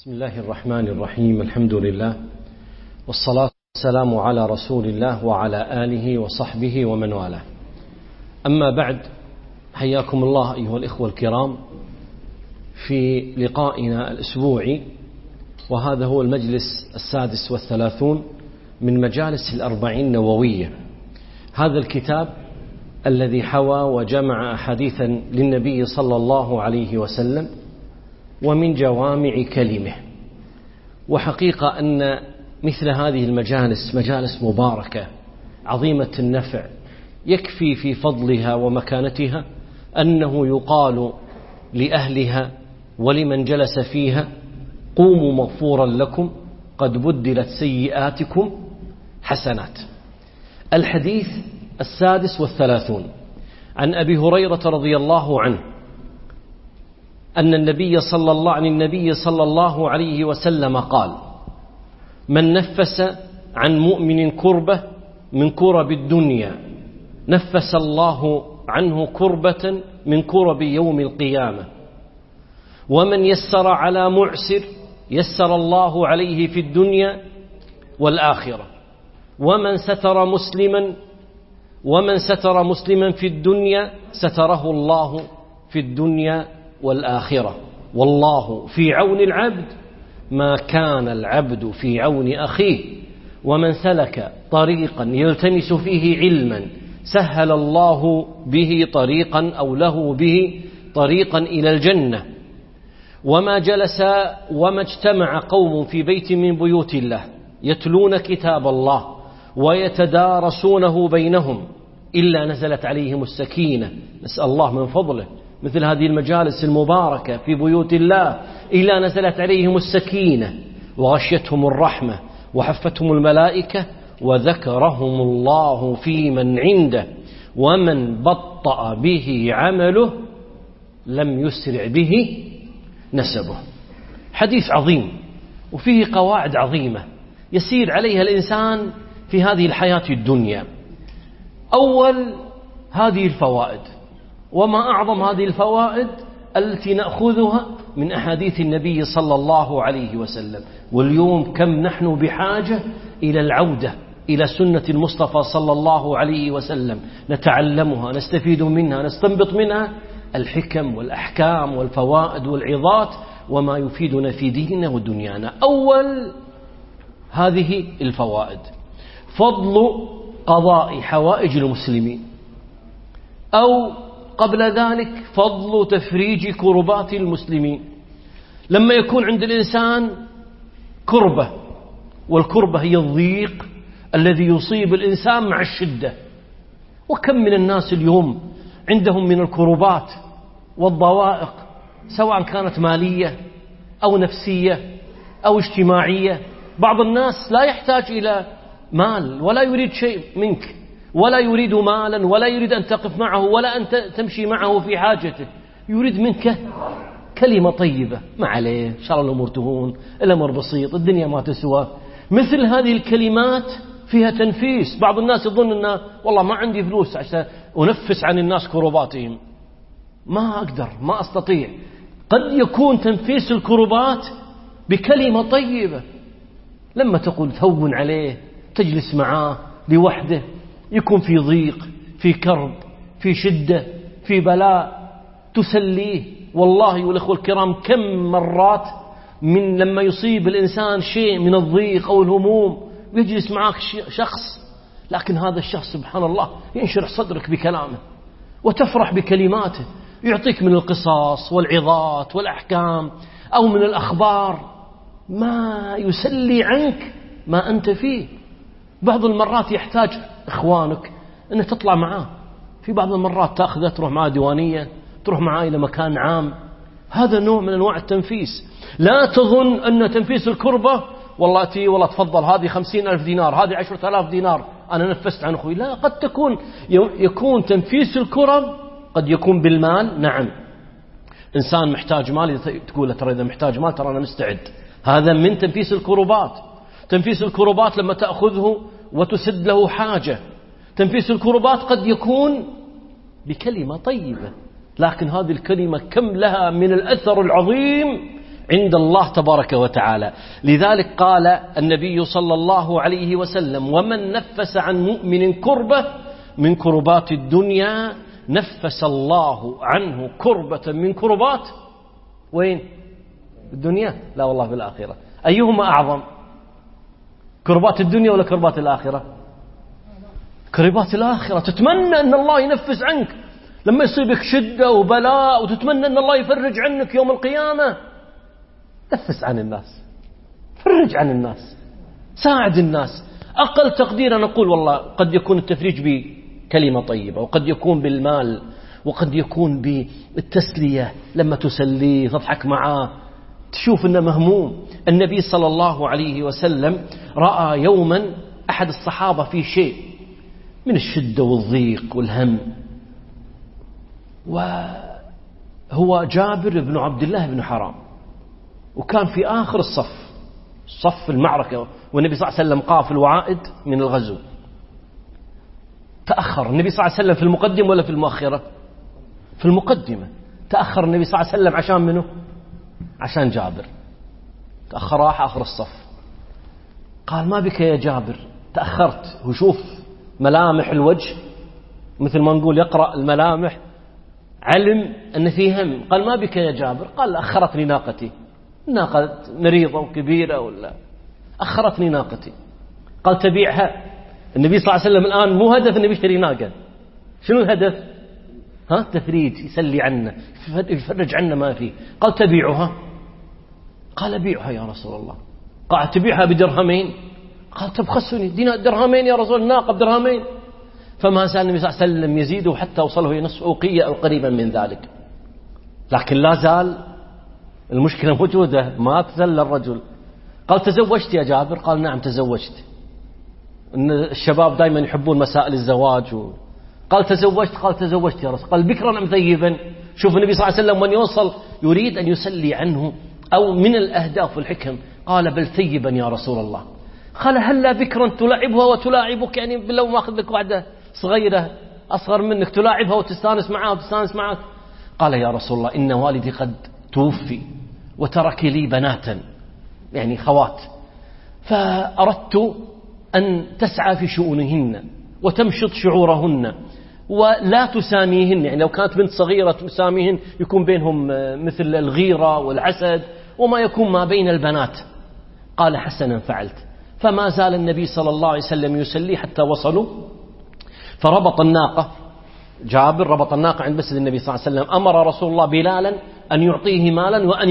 بسم الله الرحمن الرحيم. الحمد لله والصلاة والسلام على رسول الله وعلى آله وصحبه ومن والاه. أما بعد، حياكم الله أيها الإخوة الكرام في لقائنا الأسبوعي، وهذا هو المجلس 36 من مجالس 40 النووية. هذا الكتاب الذي حوى وجمع أحاديثا للنبي صلى الله عليه وسلم ومن جوامع كلمه. وحقيقة أن مثل هذه المجالس مجالس مباركة عظيمة النفع، يكفي في فضلها ومكانتها أنه يقال لأهلها ولمن جلس فيها: قوموا مغفورا لكم قد بدلت سيئاتكم حسنات. الحديث 36 عن أبي هريرة رضي الله عنه أن النبي صلى الله عليه وسلم قال: من نفس عن مؤمن كربة من كرب الدنيا نفس الله عنه كربة من كرب يوم القيامة، ومن يسر على معسر يسر الله عليه في الدنيا والآخرة، ومن ستر مسلما في الدنيا ستره الله في الدنيا والآخرة، والله في عون العبد ما كان العبد في عون أخيه، ومن سلك طريقا يلتمس فيه علما سهل الله به طريقا أو له به طريقا إلى الجنة. وما اجتمع قوم في بيت من بيوت الله يتلون كتاب الله ويتدارسونه بينهم إلا نزلت عليهم السكينة. نسأل الله من فضله مثل هذه المجالس المباركة في بيوت الله، إلا نزلت عليهم السكينة وغشيتهم الرحمة وحفتهم الملائكة وذكرهم الله في من عنده، ومن بطأ به عمله لم يسرع به نسبه. حديث عظيم وفيه قواعد عظيمة يسير عليها الإنسان في هذه الحياة الدنيا. أول هذه الفوائد، وما أعظم هذه الفوائد التي نأخذها من أحاديث النبي صلى الله عليه وسلم. واليوم كم نحن بحاجة إلى العودة إلى سنة المصطفى صلى الله عليه وسلم، نتعلمها، نستفيد منها، نستنبط منها الحكم والأحكام والفوائد والعظات وما يفيدنا في ديننا ودنيانا. أول هذه الفوائد فضل قضاء حوائج المسلمين، أو قبل ذلك فضل تفريج كربات المسلمين. لما يكون عند الإنسان كربة، والكربة هي الضيق الذي يصيب الإنسان مع الشدة، وكم من الناس اليوم عندهم من الكربات والضوائق، سواء كانت مالية أو نفسية أو اجتماعية. بعض الناس لا يحتاج إلى مال ولا يريد شيء منك، ولا يريد مالا، ولا يريد أن تقف معه، ولا أن تمشي معه في حاجته، يريد منك كلمة طيبة: ما عليه، إن شاء الله الأمور تهون، الأمر بسيط، الدنيا ما تسوى. مثل هذه الكلمات فيها تنفيس. بعض الناس يظن أنه والله ما عندي فلوس عشان أنفس عن الناس كرباتهم، ما أقدر، ما أستطيع. قد يكون تنفيس الكربات بكلمة طيبة، لما تقول تهون عليه، تجلس معاه لوحده، يكون في ضيق، في كرب، في شدة، في بلاء، تسليه. والله والأخوة الكرام كم مرات من لما يصيب الإنسان شيء من الضيق أو الهموم ويجلس معك شخص، لكن هذا الشخص سبحان الله ينشرح صدرك بكلامه وتفرح بكلماته، يعطيك من القصص والعظات والأحكام أو من الأخبار ما يسلي عنك ما أنت فيه. بعض المرات يحتاج إخوانك أن تطلع معاه، في بعض المرات تأخذه تروح معاه ديوانية، تروح معاه إلى مكان عام. هذا نوع من أنواع التنفيس. لا تظن أن تنفيس الكربة والله تفضل، هذه 50,000 دينار، هذه 10,000 دينار، أنا نفست عن أخوي. لا، قد يكون تنفيس الكرب قد يكون بالمال. نعم، إنسان محتاج مال تقول له ترى إذا محتاج مال ترى أنا مستعد، هذا من تنفيس الكربات. تنفيس الكربات لما تأخذه وتسد له حاجة. تنفيس الكربات قد يكون بكلمة طيبة، لكن هذه الكلمة كم لها من الأثر العظيم عند الله تبارك وتعالى. لذلك قال النبي صلى الله عليه وسلم: ومن نفس عن مؤمن كربة من كربات الدنيا نفس الله عنه كربة من كربات وين؟ الدنيا؟ لا والله في الآخرة. أيهما أعظم؟ كربات الدنيا ولا كربات الآخرة؟ كربات الآخرة. تتمنى أن الله ينفس عنك لما يصيبك شدة وبلاء، وتتمنى أن الله يفرج عنك يوم القيامة. نفس عن الناس، فرج عن الناس، ساعد الناس. أقل تقدير نقول والله قد يكون التفريج بكلمة طيبة، وقد يكون بالمال، وقد يكون بالتسلية لما تسليه تضحك معاه تشوف أنه مهموم. النبي صلى الله عليه وسلم رأى يوما أحد الصحابة في شيء من الشدة والضيق والهم، وهو جابر بن عبد الله بن حرام، وكان في آخر صف المعركة، والنبي صلى الله عليه وسلم قافل وعائد من الغزو. تأخر النبي صلى الله عليه وسلم في المقدمة ولا في المؤخرة؟ في المقدمة. تأخر النبي صلى الله عليه وسلم عشان منه؟ عشان جابر. تأخر، راح آخر الصف. قال: ما بك يا جابر تأخرت؟ وشوف ملامح الوجه، مثل ما نقول يقرأ الملامح، علم أن فيه هم. قال: ما بك يا جابر؟ قال: أخرتني ناقتي، ناقة مريضة وكبيرة ولا أخرتني ناقتي. قال: تبيعها. النبي صلى الله عليه وسلم الآن مو هدف أنه يشتري ناقة، شنو الهدف؟ تفريج، يسلي عنا، يفرج عنا ما فيه. قال: تبيعها. قال: بيعها يا رسول الله. قال: تبيعها بدرهمين؟ قال: تبخسني درهمين يا رسول، الناقة بدرهمين. فما زال النبي صلى الله عليه وسلم يزيده حتى وصله إلى نصف أوقية أو قريبا من ذلك. لكن لا زال المشكلة موجودة، ما تزل الرجل. قال: تزوجت يا جابر؟ قال: نعم تزوجت. إن الشباب دائما يحبون مسائل الزواج قال: تزوجت؟ قال: تزوجت يا رسول. قال: بكرا أم ثيبا؟ شوف النبي صلى الله عليه وسلم من يوصل يريد أن يسلي عنه، أو من الأهداف والحكم. قال: بل ثيبا يا رسول الله. قال: هلا بكرا تلاعبها وتلاعبك؟ يعني لو ما أخذ لك واحدة صغيرة أصغر منك تلاعبها وتستانس معها وتستانس معك. قال: يا رسول الله إن والدي قد توفي وترك لي بناتا، يعني خوات، فأردت أن تسعى في شؤونهن وتمشط شعورهن ولا تساميهن. يعني لو كانت بنت صغيرة تساميهن يكون بينهم مثل الغيرة والعسد وما يكون ما بين البنات. قال: حسنا فعلت. فما زال النبي صلى الله عليه وسلم يسلي حتى وصلوا، فربط الناقة. جابر ربط الناقة عند مسجد النبي صلى الله عليه وسلم. أمر رسول الله بلالا أن يعطيه مالا وأن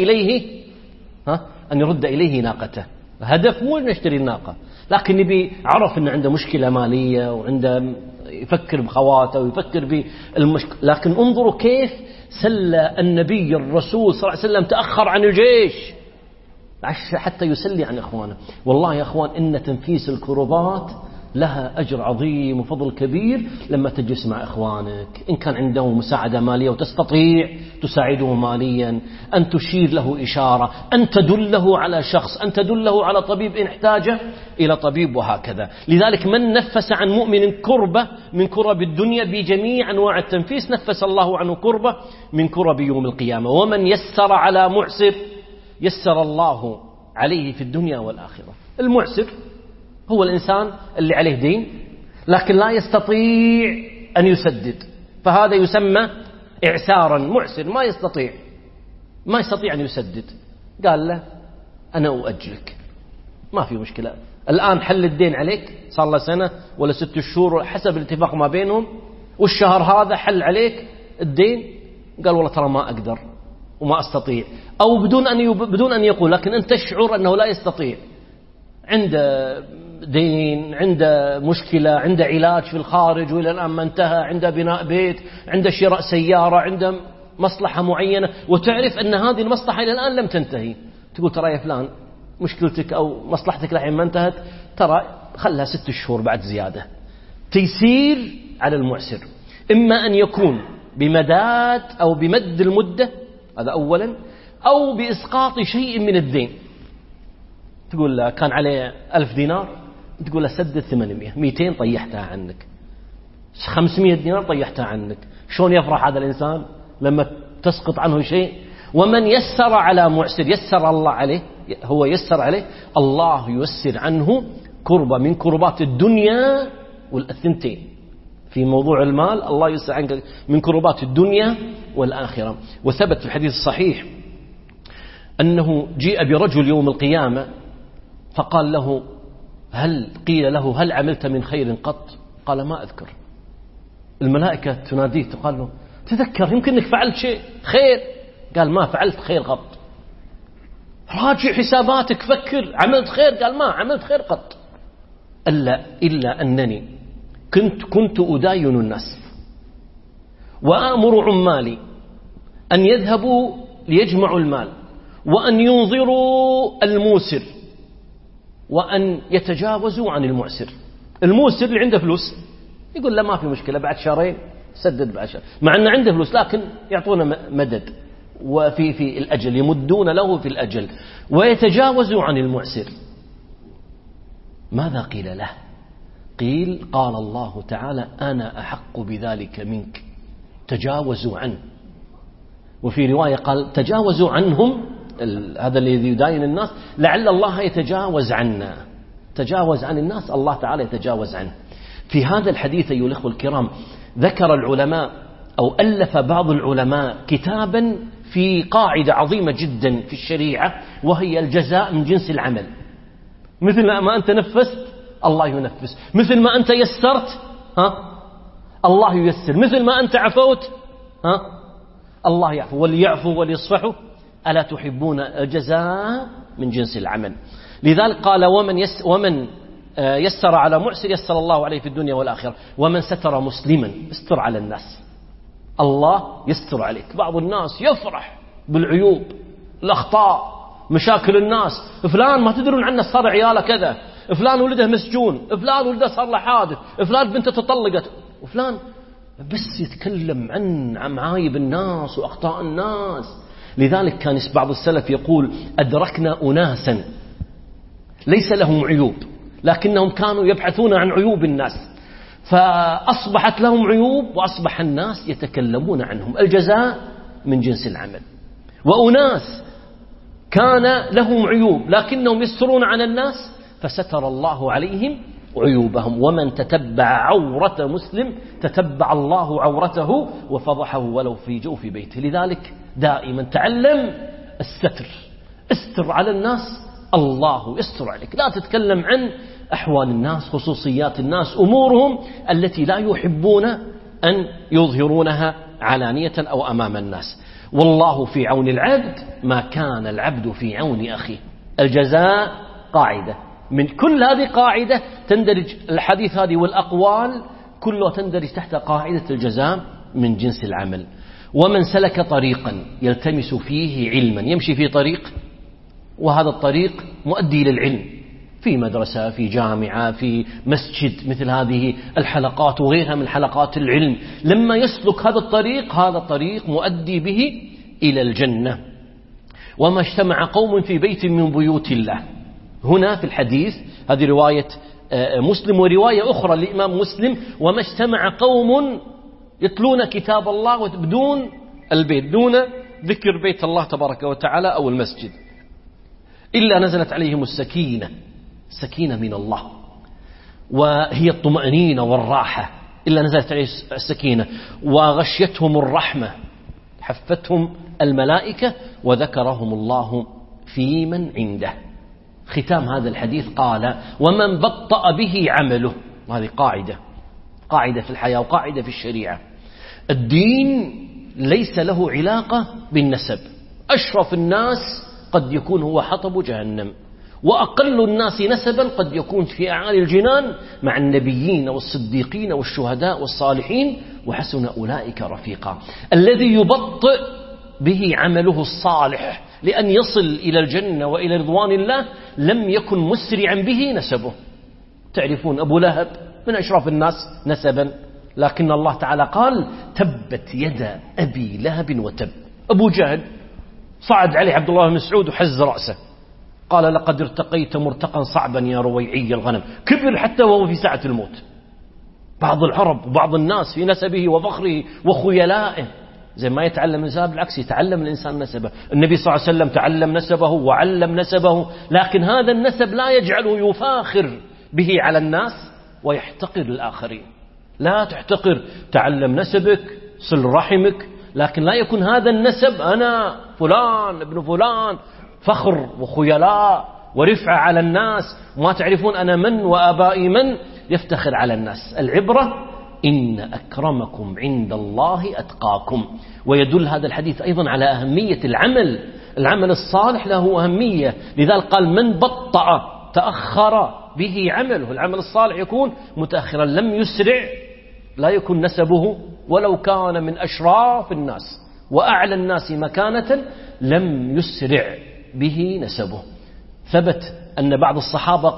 يرد إليه ناقته. الهدف مو أن يشتري الناقة، لكن النبي عرف أن عنده مشكلة مالية وعنده يفكر بخواته ويفكر بالمشكلة. لكن انظروا كيف سلى النبي الرسول صلى الله عليه وسلم، تأخر عن الجيش حتى يسلي عن إخوانه. والله يا أخوان إن تنفيس الكربات لها أجر عظيم وفضل كبير لما تجلس مع إخوانك، إن كان عندهم مساعدة مالية وتستطيع تساعده ماليا، أن تشير له إشارة، أن تدله على شخص، أن تدله على طبيب إن احتاج إلى طبيب، وهكذا. لذلك من نفس عن مؤمن كربة من كرب الدنيا بجميع أنواع التنفيس نفس الله عنه كربة من كرب يوم القيامة. ومن يسر على معسر يسر الله عليه في الدنيا والآخرة. المعسر هو الإنسان اللي عليه دين لكن لا يستطيع أن يسدد، فهذا يسمى إعسارا. معسر ما يستطيع أن يسدد. قال له: أنا أؤجلك، ما في مشكلة، الآن حل الدين عليك، صار له سنة ولا 6 شهور حسب الاتفاق ما بينهم، والشهر هذا حل عليك الدين. قال: والله ترى ما أقدر وما أستطيع، أو بدون أن يقول، لكن أنت تشعر أنه لا يستطيع، عنده دين، عنده مشكلة، عنده علاج في الخارج وإلى الآن ما انتهى، عنده بناء بيت، عنده شراء سيارة، عنده مصلحة معينة، وتعرف أن هذه المصلحة إلى الآن لم تنتهي. تقول: ترى يا فلان مشكلتك أو مصلحتك لحين ما انتهت، ترى خلها 6 شهور بعد زيادة. تيسير على المعسر، إما أن يكون بمداد أو بمد المدة، هذا أولا، أو بإسقاط شيء من الدين. تقول له كان عليه 1000 دينار، تقول له سدد 800، 200 طيحتها عنك، 500 دينار طيحتها عنك. شلون يفرح هذا الإنسان لما تسقط عنه شيء؟ ومن يسر على معسر يسر الله عليه، هو يسر عليه، الله ييسر عنه كربة من كربات الدنيا والثنتين. في موضوع المال الله ييسر عنك من كربات الدنيا والآخرة. وثبت في الحديث الصحيح أنه جيء برجل يوم القيامة فقال له قيل له هل عملت من خير قط؟ قال ما أذكر. الملائكة تناديه تقال له تذكر يمكن أنك فعلت شيء خير. قال ما فعلت خير قط. راجع حساباتك فكر عملت خير. قال ما عملت خير قط إلا أنني كنت أداين الناس وآمر عمالي أن يذهبوا ليجمعوا المال وأن ينظروا الموسر وأن يتجاوزوا عن المعسر. الموسر اللي عنده فلوس يقول لا ما في مشكلة بعد شهرين سدد بعد شهر، مع أنه عنده فلوس لكن يعطونا مدد وفي الأجل يمدون له في الأجل ويتجاوزوا عن المعسر. ماذا قيل له؟ قال الله تعالى أنا أحق بذلك منك تجاوزوا عنه. وفي رواية قال تجاوزوا عنهم، هذا الذي يداين الناس لعل الله يتجاوز عنا. تجاوز عن الناس الله تعالى يتجاوز عنه. في هذا الحديث أيها الأخوة الكرام ذكر العلماء أو ألف بعض العلماء كتابا في قاعدة عظيمة جدا في الشريعة، وهي الجزاء من جنس العمل. مثل ما أنت نفست الله ينفس، مثل ما أنت يسرت الله ييسر، مثل ما أنت عفوت الله يعفو. وليعفوا وليصفحوا ألا تحبون الجزاء من جنس العمل. لذلك قال ومن يسر على معسر يسر الله عليه في الدنيا والآخرة، ومن ستر مسلما استر على الناس الله يستر عليك. بعض الناس يفرح بالعيوب الأخطاء مشاكل الناس، فلان ما تدرون عنه صار عياله كذا، فلان ولده مسجون، فلان ولده صار له حادث، فلان بنته تطلقت، وفلان بس يتكلم عن معايب الناس وأخطاء الناس. لذلك كان بعض السلف يقول أدركنا أناسا ليس لهم عيوب لكنهم كانوا يبحثون عن عيوب الناس، فأصبحت لهم عيوب وأصبح الناس يتكلمون عنهم. الجزاء من جنس العمل. وأناس كان لهم عيوب لكنهم يسترون عن الناس فستر الله عليهم عيوبهم. ومن تتبع عورة مسلم تتبع الله عورته وفضحه ولو في جوف بيته. لذلك دائما تعلم الستر، استر على الناس الله يستر عليك. لا تتكلم عن أحوال الناس، خصوصيات الناس، أمورهم التي لا يحبون أن يظهرونها علانية أو أمام الناس. والله في عون العبد ما كان العبد في عون أخيه. الجزاء قاعدة من كل هذه قاعدة تندرج الحديث هذه والأقوال كلها تندرج تحت قاعدة الجزاء من جنس العمل. ومن سلك طريقا يلتمس فيه علما، يمشي في طريق وهذا الطريق مؤدي للعلم، في مدرسة في جامعة في مسجد، مثل هذه الحلقات وغيرها من حلقات العلم، لما يسلك هذا الطريق هذا الطريق مؤدي به إلى الجنة. وما اجتمع قوم في بيت من بيوت الله، هنا في الحديث هذه رواية مسلم ورواية أخرى للإمام مسلم، وما اجتمع قوم يتلون كتاب الله بدون البيت، دون ذكر بيت الله تبارك وتعالى أو المسجد، إلا نزلت عليهم السكينة، سكينة من الله وهي الطمأنينة والراحة، إلا نزلت عليهم السكينة وغشيتهم الرحمة، حفتهم الملائكة وذكرهم الله في من عنده. ختام هذا الحديث قال ومن بطأ به عمله. وهذه قاعدة في الحياة وقاعدة في الشريعة. الدين ليس له علاقة بالنسب. أشرف الناس قد يكون هو حطب جهنم، وأقل الناس نسبا قد يكون في أعالي الجنان مع النبيين والصديقين والشهداء والصالحين وحسن أولئك رفيقا. الذي يبطئ به عمله الصالح لأن يصل إلى الجنة وإلى رضوان الله لم يكن مسرعا به نسبه. تعرفون أبو لهب من أشرف الناس نسبا، لكن الله تعالى قال تبت يد أبي لهب وتب. أبو جهل صعد عليه عبد الله بن مسعود وحز رأسه، قال لقد ارتقيت مرتقا صعبا يا رويعي الغنم. كبر حتى وهو في ساعة الموت. بعض العرب وبعض الناس في نسبه وفخره وخيلائه زي ما يتعلم الإنسان، بالعكس يتعلم الإنسان نسبه. النبي صلى الله عليه وسلم تعلم نسبه وعلم نسبه، لكن هذا النسب لا يجعله يفاخر به على الناس ويحتقر الآخرين. لا تحتقر، تعلم نسبك، صل رحمك، لكن لا يكون هذا النسب أنا فلان ابن فلان، فخر وخيلاء ورفعة على الناس، وما تعرفون أنا من وآبائي من، يفتخر على الناس. العبرة إن أكرمكم عند الله أتقاكم. ويدل هذا الحديث أيضا على أهمية العمل الصالح له أهمية، لذلك قال من بطأ تأخر به عمله. العمل الصالح يكون متأخرا، لم يسرع، لا يكون نسبه ولو كان من أشراف الناس وأعلى الناس مكانة، لم يسرع به نسبه. ثبت أن بعض الصحابة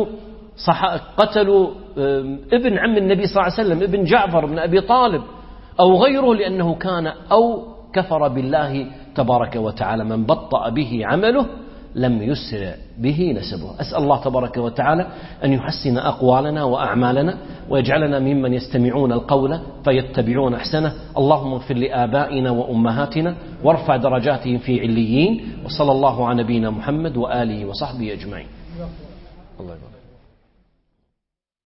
قتلوا ابن عم النبي صلى الله عليه وسلم، ابن جعفر بن أبي طالب أو غيره، لأنه كان أو كفر بالله تبارك وتعالى. من بطأ به عمله لم يسرع به نسبه. أسأل الله تبارك وتعالى أن يحسن أقوالنا وأعمالنا، ويجعلنا ممن يستمعون القول فيتبعون أحسنه. اللهم اغفر لآبائنا وأمهاتنا وارفع درجاتهم في عليين. وصلى الله على نبينا محمد وآله وصحبه أجمعين. الله يبارك.